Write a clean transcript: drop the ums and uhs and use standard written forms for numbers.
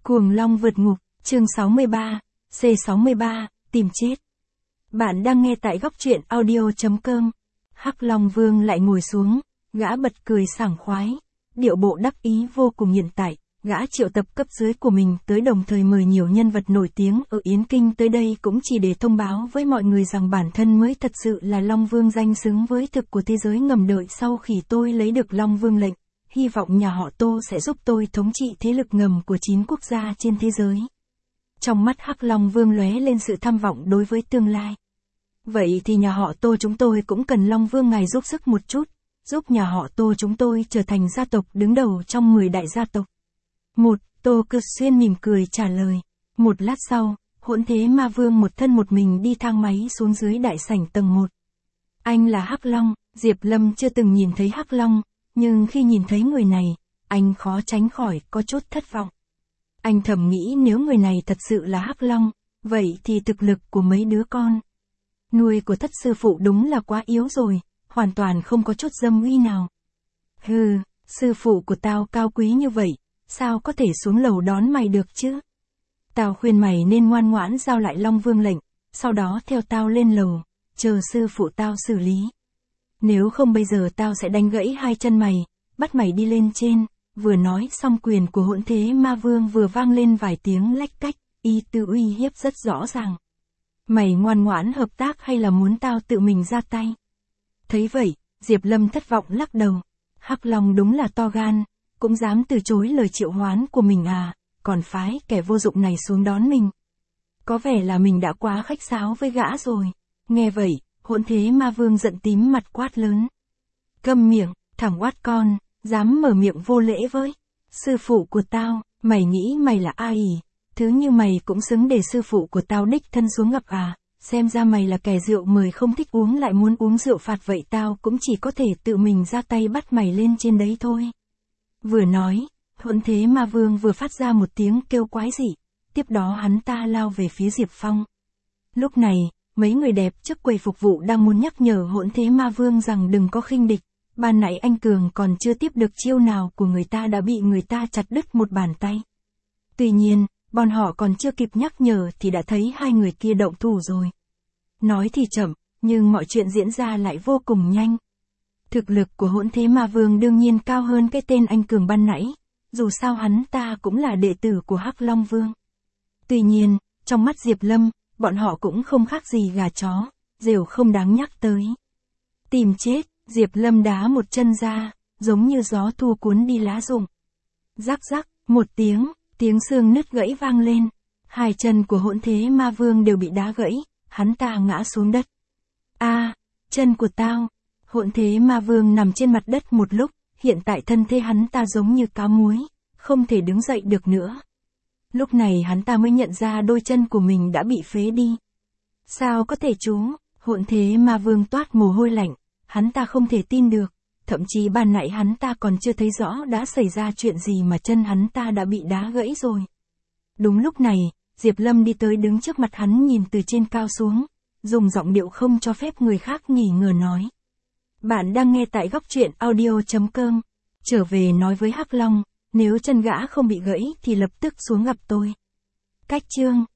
Cuồng long vượt ngục, chương 63, C63, tìm chết. Bạn đang nghe tại góc truyện audio.com. Hắc Long Vương lại ngồi xuống, gã bật cười sảng khoái, điệu bộ đắc ý vô cùng hiện tại. Gã triệu tập cấp dưới của mình tới, đồng thời mời nhiều nhân vật nổi tiếng ở Yến Kinh tới đây cũng chỉ để thông báo với mọi người rằng bản thân mới thật sự là Long Vương danh xứng với thực của thế giới ngầm. Đợi sau khi tôi lấy được Long Vương lệnh, hy vọng nhà họ Tô sẽ giúp tôi thống trị thế lực ngầm của 9 quốc gia trên thế giới. Trong mắt Hắc Long Vương lóe lên sự tham vọng đối với tương lai. Vậy thì nhà họ Tô chúng tôi cũng cần Long Vương ngài giúp sức một chút, giúp nhà họ Tô chúng tôi trở thành gia tộc đứng đầu trong 10 đại gia tộc. Tô Cực Xuyên mỉm cười trả lời. Một lát sau, Hỗn Thế Ma Vương một thân một mình đi thang máy xuống dưới đại sảnh tầng 1. Anh là Hắc Long. Diệp Lâm chưa từng nhìn thấy Hắc Long, nhưng khi nhìn thấy người này, anh khó tránh khỏi có chút thất vọng. Anh thầm nghĩ nếu người này thật sự là Hắc Long, vậy thì thực lực của mấy đứa con nuôi của thất sư phụ đúng là quá yếu rồi, hoàn toàn không có chút dâm uy nào. Hừ, sư phụ của tao cao quý như vậy, sao có thể xuống lầu đón mày được chứ? Tao khuyên mày nên ngoan ngoãn giao lại Long Vương lệnh, sau đó theo tao lên lầu, chờ sư phụ tao xử lý. Nếu không bây giờ tao sẽ đánh gãy hai chân mày, bắt mày đi lên trên. Vừa nói xong quyền của Hỗn Thế Ma Vương vừa vang lên vài tiếng lách cách, ý tứ uy hiếp rất rõ ràng. Mày ngoan ngoãn hợp tác hay là muốn tao tự mình ra tay? Thấy vậy, Diệp Lâm thất vọng lắc đầu. Hắc Long đúng là to gan, cũng dám từ chối lời triệu hoán của mình à, còn phái kẻ vô dụng này xuống đón mình. Có vẻ là mình đã quá khách sáo với gã rồi. Nghe vậy, Hỗn Thế Ma Vương giận tím mặt quát lớn. Câm miệng, thằng oát con, dám mở miệng vô lễ với sư phụ của tao, mày nghĩ mày là ai ỉ? Thứ như mày cũng xứng để sư phụ của tao đích thân xuống gặp à? Xem ra mày là kẻ rượu mời không thích uống lại muốn uống rượu phạt, vậy tao cũng chỉ có thể tự mình ra tay bắt mày lên trên đấy thôi. Vừa nói, Hỗn Thế Ma Vương vừa phát ra một tiếng kêu quái dị, tiếp đó hắn ta lao về phía Diệp Phong. Lúc này, mấy người đẹp trước quầy phục vụ đang muốn nhắc nhở Hỗn Thế Ma Vương rằng đừng có khinh địch. Ban nãy anh Cường còn chưa tiếp được chiêu nào của người ta đã bị người ta chặt đứt một bàn tay. Tuy nhiên, bọn họ còn chưa kịp nhắc nhở thì đã thấy hai người kia động thủ rồi. Nói thì chậm, nhưng mọi chuyện diễn ra lại vô cùng nhanh. Thực lực của Hỗn Thế Ma Vương đương nhiên cao hơn cái tên anh Cường ban nãy, dù sao hắn ta cũng là đệ tử của Hắc Long Vương. Tuy nhiên, trong mắt Diệp Lâm, bọn họ cũng không khác gì gà chó, rều không đáng nhắc tới. Tìm chết, Diệp Lâm đá một chân ra, giống như gió thu cuốn đi lá rụng. Rắc rắc, một tiếng xương nứt gãy vang lên. Hai chân của Hỗn Thế Ma Vương đều bị đá gãy, hắn ta ngã xuống đất. Chân của tao. Hỗn Thế Ma Vương nằm trên mặt đất một lúc, hiện tại thân thể hắn ta giống như cá muối, không thể đứng dậy được nữa. Lúc này hắn ta mới nhận ra đôi chân của mình đã bị phế đi. Sao có thể chú? Hỗn Thế Ma Vương toát mồ hôi lạnh, hắn ta không thể tin được, thậm chí ban nãy hắn ta còn chưa thấy rõ đã xảy ra chuyện gì mà chân hắn ta đã bị đá gãy rồi. Đúng lúc này, Diệp Lâm đi tới đứng trước mặt hắn nhìn từ trên cao xuống, dùng giọng điệu không cho phép người khác nghi ngờ nói. Bạn đang nghe tại góc truyện audio.com. Trở về nói với Hắc Long, nếu chân gã không bị gãy thì lập tức xuống gặp tôi. Cách chương